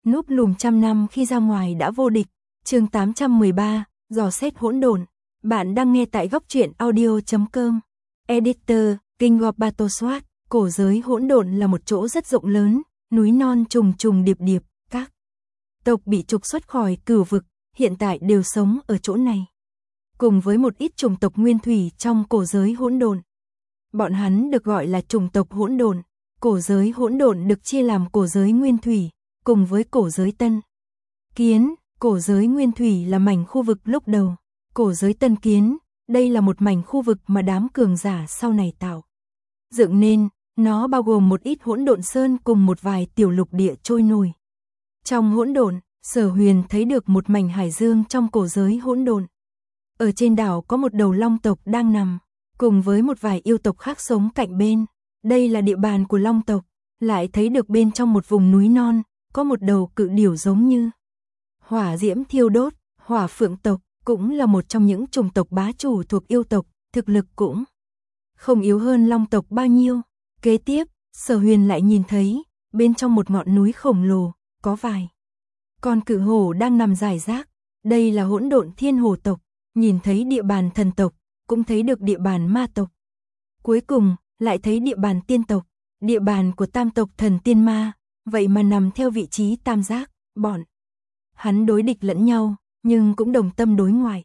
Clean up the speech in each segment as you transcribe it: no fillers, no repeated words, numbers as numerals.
núp lùm trăm năm khi ra ngoài đã vô địch. Chương 813, dò xét hỗn độn. Bạn đang nghe tại góc truyện audio.com. Editor, King of Battlesword. Cổ giới hỗn độn là một chỗ rất rộng lớn, núi non trùng trùng điệp điệp, các tộc bị trục xuất khỏi cửu vực, hiện tại đều sống ở chỗ này. Cùng với một ít chủng tộc nguyên thủy trong cổ giới hỗn độn. Bọn hắn được gọi là chủng tộc hỗn độn. Cổ giới hỗn độn được chia làm cổ giới nguyên thủy, cùng với cổ giới tân kiến. Cổ giới nguyên thủy là mảnh khu vực lúc đầu. Cổ giới tân kiến, đây là một mảnh khu vực mà đám cường giả sau này tạo dựng nên, nó bao gồm một ít hỗn độn sơn cùng một vài tiểu lục địa trôi nổi. Trong hỗn độn, Sở Huyền thấy được một mảnh hải dương trong cổ giới hỗn độn. Ở trên đảo có một đầu long tộc đang nằm, cùng với một vài yêu tộc khác sống cạnh bên. Đây là địa bàn của long tộc. Lại thấy được bên trong một vùng núi non, có một đầu cự điểu giống như hỏa diễm thiêu đốt. Hỏa phượng tộc cũng là một trong những chủng tộc bá chủ thuộc yêu tộc, thực lực cũng không yếu hơn long tộc bao nhiêu. Kế tiếp, Sở Huyền lại nhìn thấy, bên trong một ngọn núi khổng lồ, có vài con cự hổ đang nằm rải rác. Đây là hỗn độn thiên hổ tộc. Nhìn thấy địa bàn thần tộc, cũng thấy được địa bàn ma tộc. Cuối cùng, lại thấy địa bàn tiên tộc, địa bàn của tam tộc thần tiên ma, vậy mà nằm theo vị trí tam giác. Bọn hắn đối địch lẫn nhau, nhưng cũng đồng tâm đối ngoại.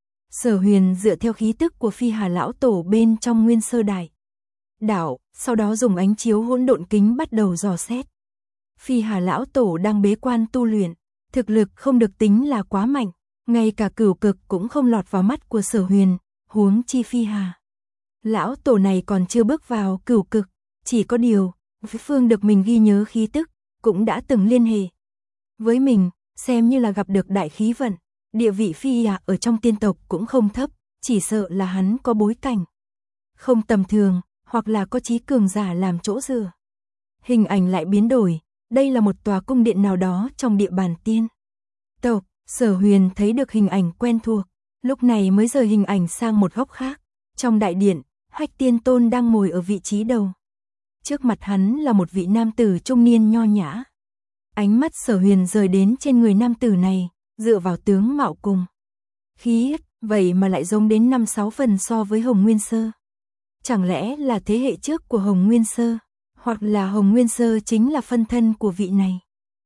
Sở Huyền dựa theo khí tức của Phi Hà lão tổ bên trong Nguyên Sơ Đại đảo, sau đó dùng ánh chiếu hỗn độn kính bắt đầu dò xét. Phi Hà lão tổ đang bế quan tu luyện, thực lực không được tính là quá mạnh, ngay cả cửu cực cũng không lọt vào mắt của Sở Huyền, huống chi Phi Hà lão tổ này còn chưa bước vào cửu cực. Chỉ có điều, Phương được mình ghi nhớ khí tức, cũng đã từng liên hệ với mình, xem như là gặp được đại khí vận. Địa vị Phi Hà ở trong tiên tộc cũng không thấp, chỉ sợ là hắn có bối cảnh không tầm thường, hoặc là có chí cường giả làm chỗ dựa. Hình ảnh lại biến đổi, đây là một tòa cung điện nào đó trong địa bàn tiên tộc. Sở Huyền thấy được hình ảnh quen thuộc, lúc này mới rời hình ảnh sang một góc khác. Trong đại điện, Hách Tiên Tôn đang ngồi ở vị trí đầu. Trước mặt hắn là một vị nam tử trung niên nho nhã. Ánh mắt Sở Huyền rời đến trên người nam tử này, dựa vào tướng mạo cùng khí, vậy mà lại giống đến 5-6 phần so với Hồng Nguyên Sơ. Chẳng lẽ là thế hệ trước của Hồng Nguyên Sơ, hoặc là Hồng Nguyên Sơ chính là phân thân của vị này.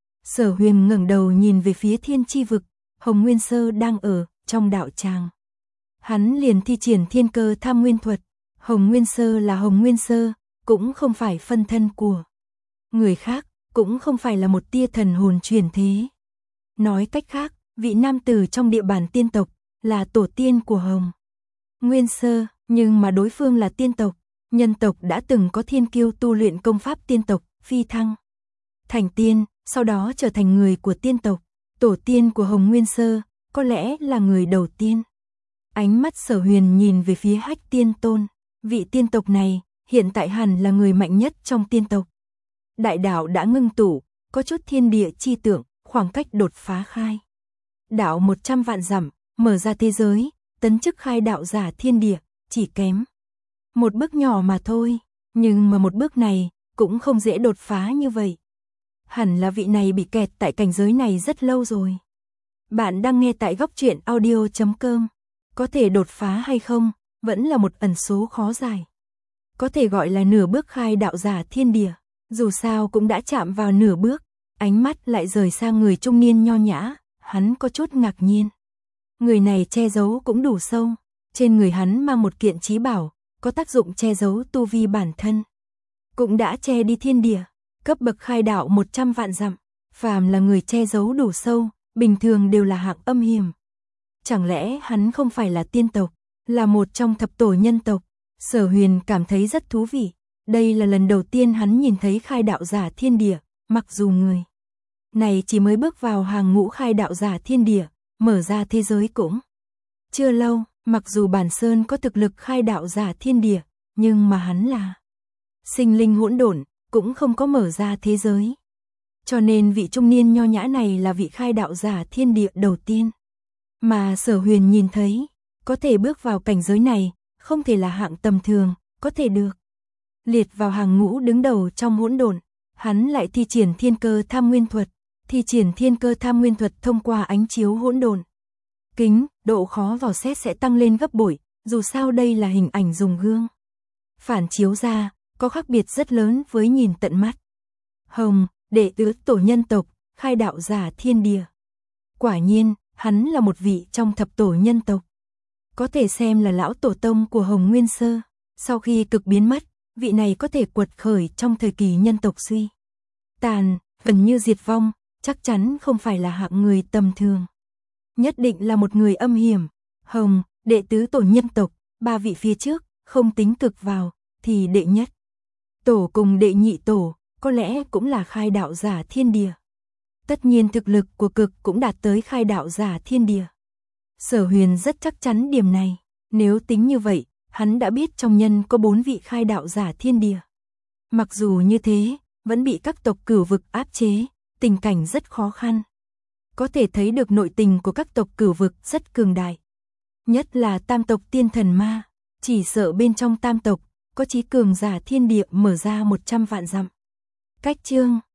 Sở Huyền ngẩng đầu nhìn về phía thiên chi vực, Hồng Nguyên Sơ đang ở trong đạo tràng. Hắn liền thi triển thiên cơ tham nguyên thuật. Hồng Nguyên Sơ là Hồng Nguyên Sơ, cũng không phải phân thân của người khác, cũng không phải là một tia thần hồn truyền thế. Nói cách khác, vị nam tử trong địa bàn tiên tộc là tổ tiên của Hồng Nguyên Sơ, nhưng mà đối phương là tiên tộc. Nhân tộc đã từng có thiên kiêu tu luyện công pháp tiên tộc, phi thăng thành tiên, sau đó trở thành người của tiên tộc. Tổ tiên của Hồng Nguyên Sơ, có lẽ là người đầu tiên. Ánh mắt Sở Huyền nhìn về phía Hách Tiên Tôn. Vị tiên tộc này, hiện tại hẳn là người mạnh nhất trong tiên tộc. Đại đạo đã ngưng tụ, có chút thiên địa chi tượng, khoảng cách đột phá khai đạo 100 vạn dặm, mở ra thế giới, tấn chức khai đạo giả thiên địa, chỉ kém một bước nhỏ mà thôi. Nhưng mà một bước này, cũng không dễ đột phá như vậy. Hẳn là vị này bị kẹt tại cảnh giới này rất lâu rồi. Bạn đang nghe tại góc truyện audio.com. Có thể đột phá hay không, vẫn là một ẩn số khó giải. Có thể gọi là nửa bước khai đạo giả thiên địa, dù sao cũng đã chạm vào nửa bước. Ánh mắt lại rời sang người trung niên nho nhã, hắn có chút ngạc nhiên. Người này che giấu cũng đủ sâu, trên người hắn mang một kiện chí bảo, có tác dụng che giấu tu vi bản thân. Cũng đã che đi thiên địa, cấp bậc khai đạo 100 vạn dặm, phàm là người che giấu đủ sâu, bình thường đều là hạng âm hiểm. Chẳng lẽ hắn không phải là tiên tộc, là một trong thập tổ nhân tộc? Sở Huyền cảm thấy rất thú vị. Đây là lần đầu tiên hắn nhìn thấy khai đạo giả thiên địa, mặc dù người này chỉ mới bước vào hàng ngũ khai đạo giả thiên địa, mở ra thế giới cũng chưa lâu. Mặc dù bản sơn có thực lực khai đạo giả thiên địa, nhưng mà hắn là sinh linh hỗn độn, cũng không có mở ra thế giới. Cho nên vị trung niên nho nhã này là vị khai đạo giả thiên địa đầu tiên. Mà Sở Huyền nhìn thấy, có thể bước vào cảnh giới này, không thể là hạng tầm thường, có thể được liệt vào hàng ngũ đứng đầu trong hỗn độn. Hắn lại thi triển thiên cơ tham nguyên thuật, thi triển thiên cơ tham nguyên thuật thông qua ánh chiếu hỗn độn. Kính, độ khó dò xét sẽ tăng lên gấp bội, dù sao đây là hình ảnh dùng gương phản chiếu ra, có khác biệt rất lớn với nhìn tận mắt. Hồng, đệ tứ tổ nhân tộc, khai đạo giả thiên địa. Quả nhiên, hắn là một vị trong thập tổ nhân tộc. Có thể xem là lão tổ tông của Hồng Nguyên Sơ. Sau khi cực biến mất, vị này có thể quật khởi trong thời kỳ nhân tộc suy tàn, gần như diệt vong, chắc chắn không phải là hạng người tầm thường. Nhất định là một người âm hiểm. Hồng, đệ tứ tổ nhân tộc, ba vị phía trước, không tính cực vào, thì đệ nhất tổ cùng đệ nhị tổ, có lẽ cũng là khai đạo giả thiên địa. Tất nhiên thực lực của cực cũng đạt tới khai đạo giả thiên địa. Sở Huyền rất chắc chắn điểm này, nếu tính như vậy, hắn đã biết trong nhân có 4 vị khai đạo giả thiên địa. Mặc dù như thế, vẫn bị các tộc cửu vực áp chế, tình cảnh rất khó khăn. Có thể thấy được nội tình của các tộc cửu vực rất cường đại. Nhất là tam tộc tiên thần ma, chỉ sợ bên trong tam tộc, có chí cường giả thiên địa mở ra 100 vạn dặm. Cách chương